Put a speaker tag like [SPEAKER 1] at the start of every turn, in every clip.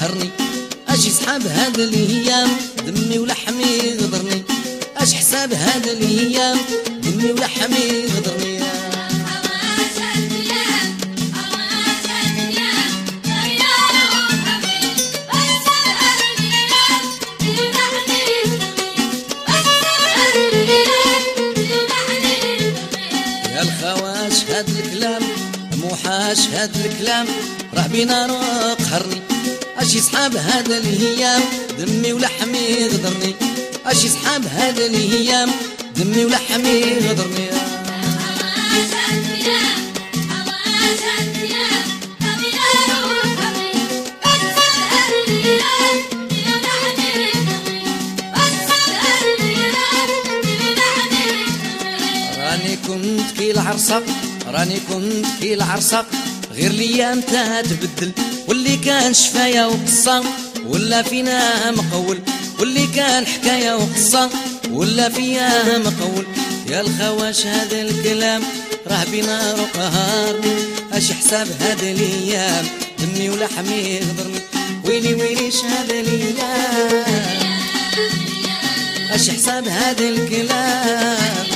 [SPEAKER 1] قهرني، اش يسحب هاد الايام دمي ولحمي غدرني، اش حساب هاد الايام دمي ولحمي غدرني. يا الخواش هاد الكلام موحاش هاد الكلام راح بينا روح قهرني، اش يسحب هاد الايام دمي ولحمي غدرني، اش يسحب هاد الايام دمي ولحمي غدرني. راني كنت كي العرصة راني كنت كي العرصة غير الايام تتبدل، واللي كان شفايا وقصة ولا فينا مقول، واللي كان حكاية وقصة ولا فيها مقول. يا الخواش هذا الكلام راه بينا قهرني، اش حساب هذا الايام دمي ولحمي غدرني، ويلي ويليش هذا الايام اش حساب هذا الكلام.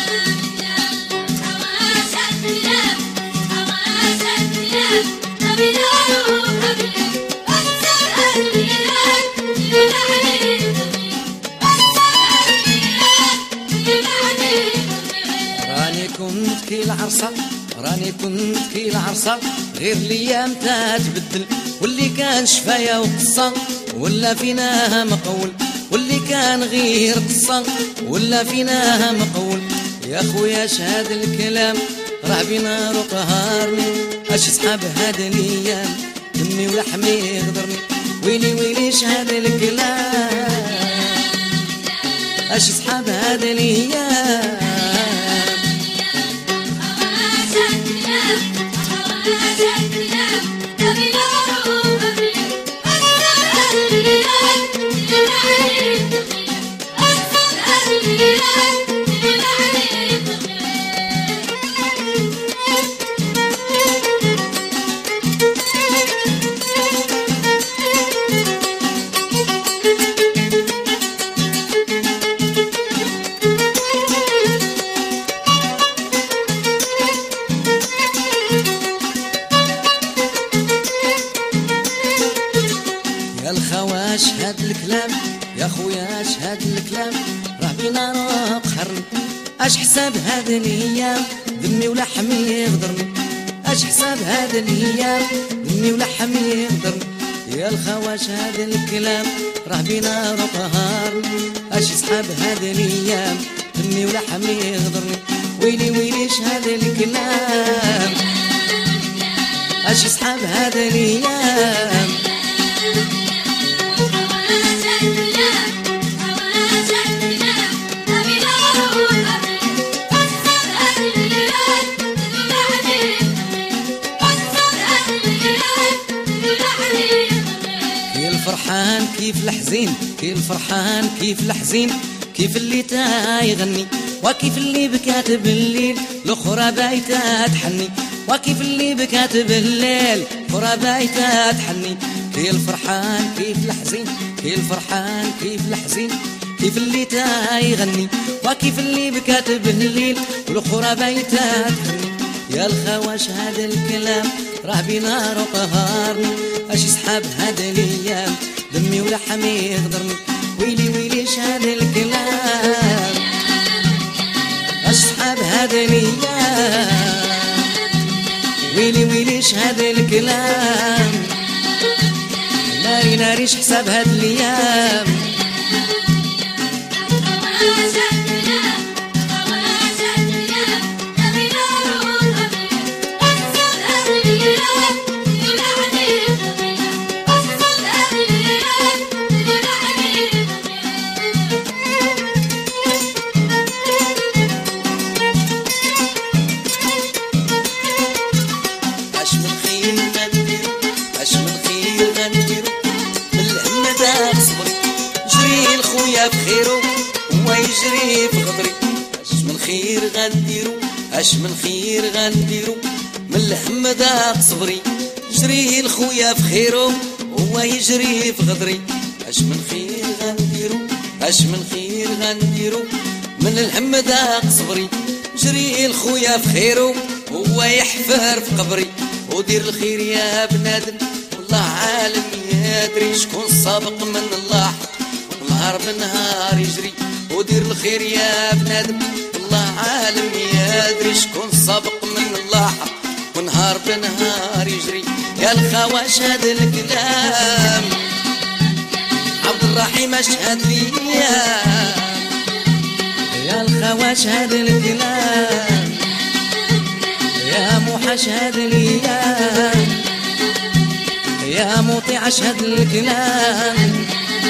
[SPEAKER 1] راني كنت كي العرصة راني كنت كي العرصة غير الايام تتبدل، واللي كان شفايا وقصة ولا فينا مقول، واللي كان غير قصة ولا فينا مقول. يا خويا اش هذا الكلام راه بينا قهرني، اش صحاب هاد الايام دمي ولحمي غدرني، ويلي ويليش هذا الكلام اش صحاب هاد الايام. الخواش هاد الكلام يا خويا اش هاد الكلام راه بينا روح قهرني، اش حساب هاد الايام دمي ولحمي غدرني، اش حساب هاد الايام دمي ولحمي غدرني. يا الخواش هاد الكلام راه بينا روح قهرني، اش يسحب هاد الايام دمي ولحمي غدرني، ويلي ويليش هاد الكلام اش يسحب هاد الايام. الفرحان كيف الحزين كيف الفرحان كيف الحزين، كيف اللي يغني وكيف اللي بكات بالليل الاخرى بايته تحني، وكيف اللي بكات بالليل الاخرى بايته تحني. كيف الفرحان كيف الحزين كيف الفرحان كيف الحزين، كيف اللي يغني وكيف اللي بكات بالليل والاخرى بايته تحني. يا الخواش هذا الكلام راه بينا روح قهرني، اش يسحب هذا الايام دمي ولحمي غدرني، ويلي ويليش هذا الكلام اش يسحب هذا الايام، ويلي ويليش هذا الكلام. ناري ناري اش حساب هذا الايام. بخيرو وما يجري في غدري، اش من خير غنديرو اش من خير غنديرو من الهم ضاق صبري، جري الخويا بخيرو هو يجري في غدري. اش من خير غنديرو، اش من خير غنديرو، من الهم ضاق صبري. جري الخويا في خيرو هو يحفر في قبري. ودير الخير يا بنادم والله عالم يدري شكون سابق من الله نهار بنهار يجري. ودير الخير يا بنادم والله عالم يدري شكون سابق من الله ونهار بنهار يجري. يا الخواش هاد الكلام عبد الرحيم اشهد ليا. يا الخواش هاد الكلام يا موحى اشهد ليا. يا مطيع اشهد الكلام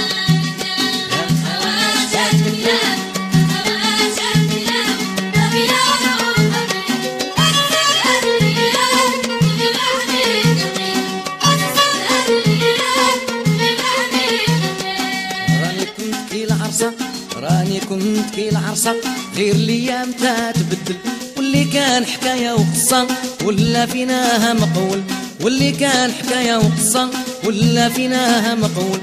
[SPEAKER 1] راني كنت كي العرصة غير الايام تتبدل. واللي كان حكاية وقصة ولا فيناها مقول. واللي كان حكاية وقصة ولا فيناها مقول.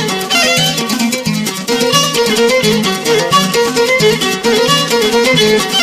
[SPEAKER 2] Thank you.